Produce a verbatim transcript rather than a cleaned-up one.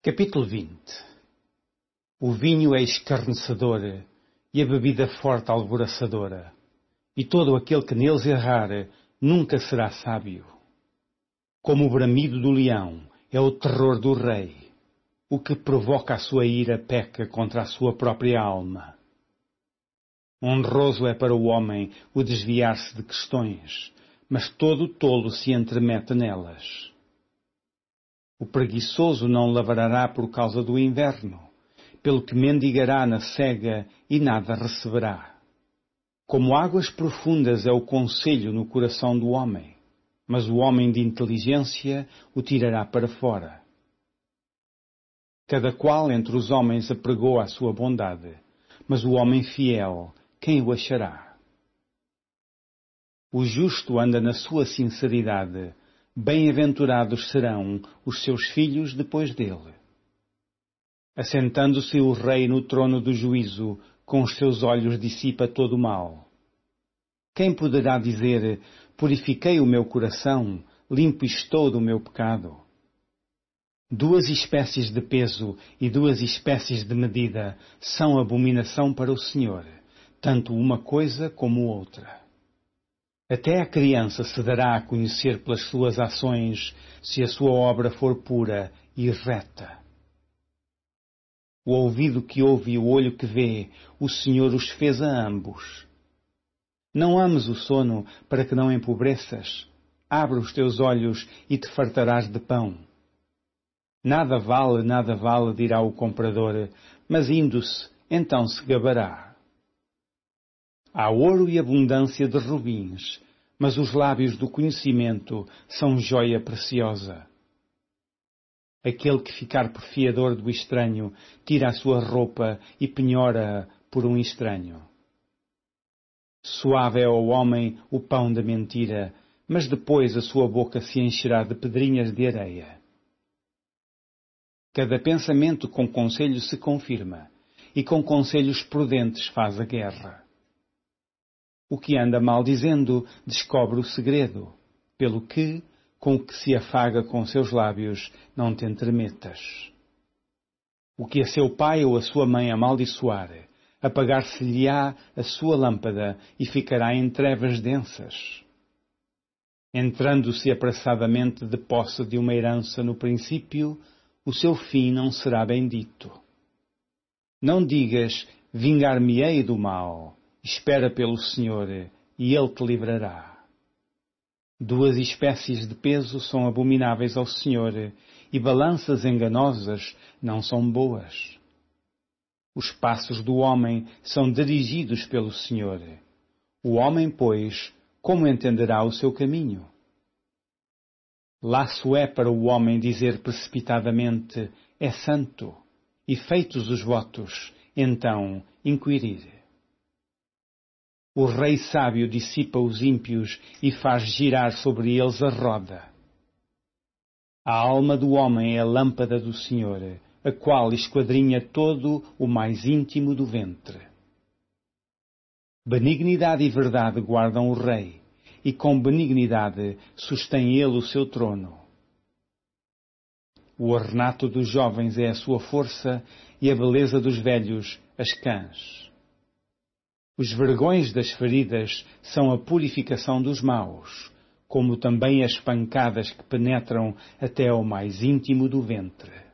Capítulo vinte. O vinho é escarnecedor, e a bebida forte alvoroçadora, e todo aquele que neles errar nunca será sábio. Como o bramido do leão é o terror do rei, o que provoca a sua ira peca contra a sua própria alma. Honroso é para o homem o desviar-se de questões, mas todo tolo se entremete nelas. O preguiçoso não lavrará por causa do inverno, pelo que mendigará na cega e nada receberá. Como águas profundas é o conselho no coração do homem, mas o homem de inteligência o tirará para fora. Cada qual entre os homens apregou a sua bondade, mas o homem fiel, quem o achará? O justo anda na sua sinceridade, bem-aventurados serão os seus filhos depois dele. Assentando-se o rei no trono do juízo, com os seus olhos dissipa todo o mal. Quem poderá dizer, purifiquei o meu coração, limpo estou do meu pecado? Duas espécies de peso e duas espécies de medida são abominação para o Senhor, tanto uma coisa como outra. Até a criança se dará a conhecer pelas suas ações, se a sua obra for pura e reta. O ouvido que ouve e o olho que vê, o Senhor os fez a ambos. Não ames o sono para que não empobreças. Abre os teus olhos e te fartarás de pão. Nada vale, nada vale, dirá o comprador, mas indo-se, então se gabará. Há ouro e abundância de rubins, mas os lábios do conhecimento são joia preciosa. Aquele que ficar por fiador do estranho, tira a sua roupa e penhora-a por um estranho. Suave é ao homem o pão da mentira, mas depois a sua boca se encherá de pedrinhas de areia. Cada pensamento com conselho se confirma, e com conselhos prudentes faz a guerra. O que anda maldizendo descobre o segredo, pelo que, com o que se afaga com seus lábios, não te entremetas. O que a seu pai ou a sua mãe amaldiçoar, apagar-se-lhe-á a sua lâmpada e ficará em trevas densas. Entrando-se apressadamente de posse de uma herança no princípio, o seu fim não será bendito. Não digas, vingar-me-ei do mal. Espera pelo Senhor, e Ele te livrará. Duas espécies de peso são abomináveis ao Senhor, e balanças enganosas não são boas. Os passos do homem são dirigidos pelo Senhor. O homem, pois, como entenderá o seu caminho? Laço é para o homem dizer precipitadamente, é santo, e feitos os votos, então inquirir. O rei sábio dissipa os ímpios e faz girar sobre eles a roda. A alma do homem é a lâmpada do Senhor, a qual esquadrinha todo o mais íntimo do ventre. Benignidade e verdade guardam o rei, e com benignidade sustém ele o seu trono. O ornato dos jovens é a sua força, e a beleza dos velhos as cãs. Os vergões das feridas são a purificação dos maus, como também as pancadas que penetram até ao mais íntimo do ventre.